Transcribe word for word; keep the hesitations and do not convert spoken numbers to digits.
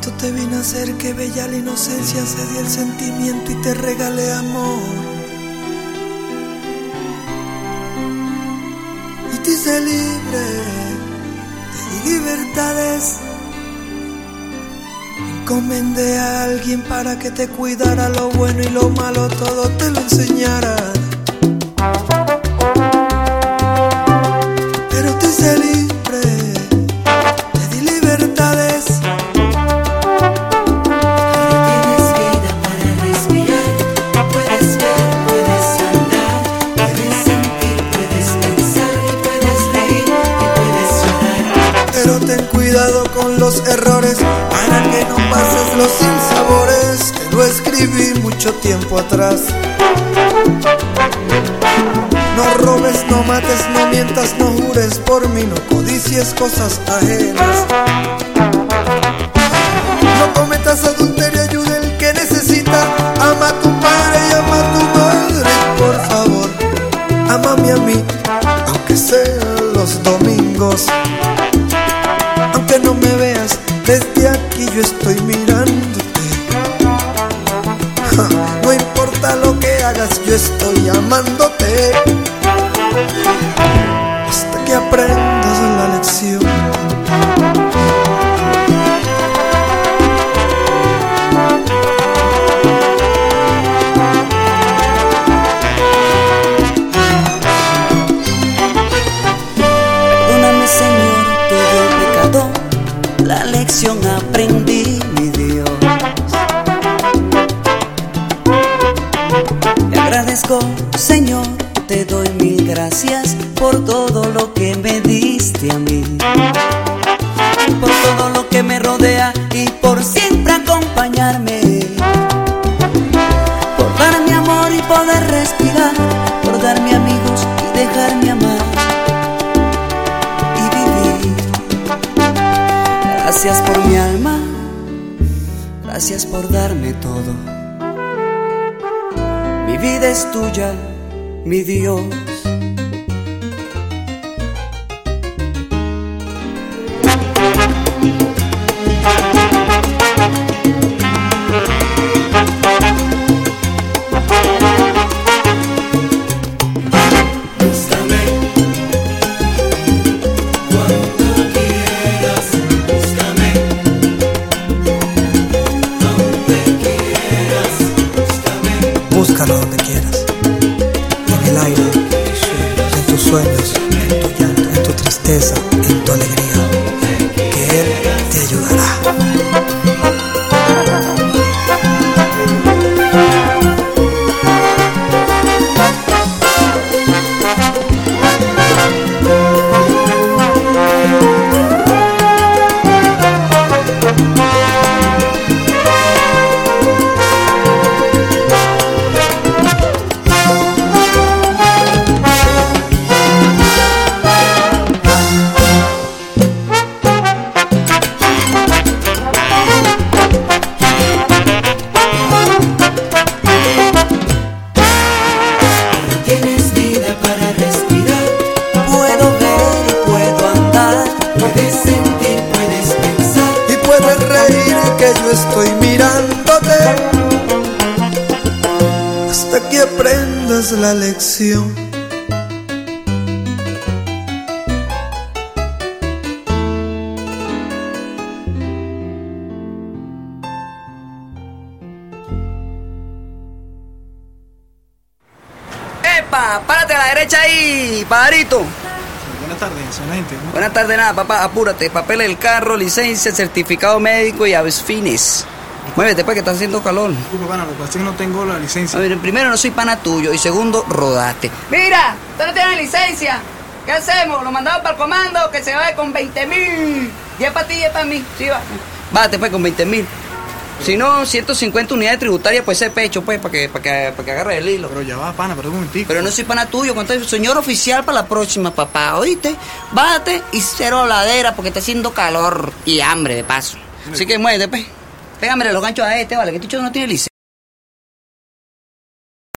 Esto te vine a hacer que bella la inocencia, cedí el sentimiento y te regalé amor. Y te hice libre, te di libertades. Encomendé a alguien para que te cuidara, lo bueno y lo malo todo te lo enseñara. Pero te hice libre, te di libertades. Tienes vida para respirar, puedes ver, puedes andar, puedes sentir, puedes pensar y puedes reír y puedes llorar. Pero ten cuidado con los errores para que no pases los sinsabores. Te lo escribí mucho tiempo atrás. No robes, no mates, no mientas, no jures por mí, no codicies cosas ajenas. No cometas adulterio, ayuda el que necesita. Ama a tu padre y ama a tu madre, por favor. Ámame a mí, aunque sean los domingos. Aunque no me veas, desde aquí yo estoy mirándote. Ja, no importa lo que hagas, yo estoy amándote. Hasta que aprendas la lección. Perdóname, Señor, todo el pecado, la lección aprendí, mi Dios. Te agradezco, Señor, te doy mil gracias por todo lo que me diste a mí, por todo lo que me rodea y por siempre acompañarme, por darme amor y poder respirar, por darme amigos y dejarme amar y vivir. Gracias por mi alma, gracias por darme todo. Mi vida es tuya, mi Dios. Búscalo donde quieras, en el aire, en tus sueños, en tu llanto, en tu tristeza, en tu alegría, que Él te ayudará. Tienes vida para respirar, puedo ver y puedo andar, puedes sentir, puedes pensar Y puedes reír que yo estoy mirándote hasta que aprendas la lección. ¡Epa! ¡Párate a la derecha ahí, pajarito! Buenas tardes, excelente. Buenas tardes, nada, papá, apúrate. Papeles del carro, licencia, certificado médico y aves fines. Muévete, pues, que está haciendo calor. Disculpe, pana, lo que pasa es que no tengo la licencia. A ver, primero, no soy pana tuyo. Y segundo, rodate. ¡Mira! ¡Usted no tiene licencia! ¿Qué hacemos? Lo mandamos para el comando, que se vaya con veinte mil. Y es para ti y es para mí. Sí, va. Bájate, pues, con veinte mil. Si no, ciento cincuenta unidades tributarias, pues ese pecho, pues, para que, para que, para que agarre el hilo. Pero ya va, pana, pero un momentico. Pero no soy pana tuyo, conté, señor oficial para la próxima, papá, ¿oíste? Bájate y cero ladera porque está haciendo calor y hambre de paso. Así que muévete, pues. Pégamele los ganchos a este, vale, que este chico no tiene licencia.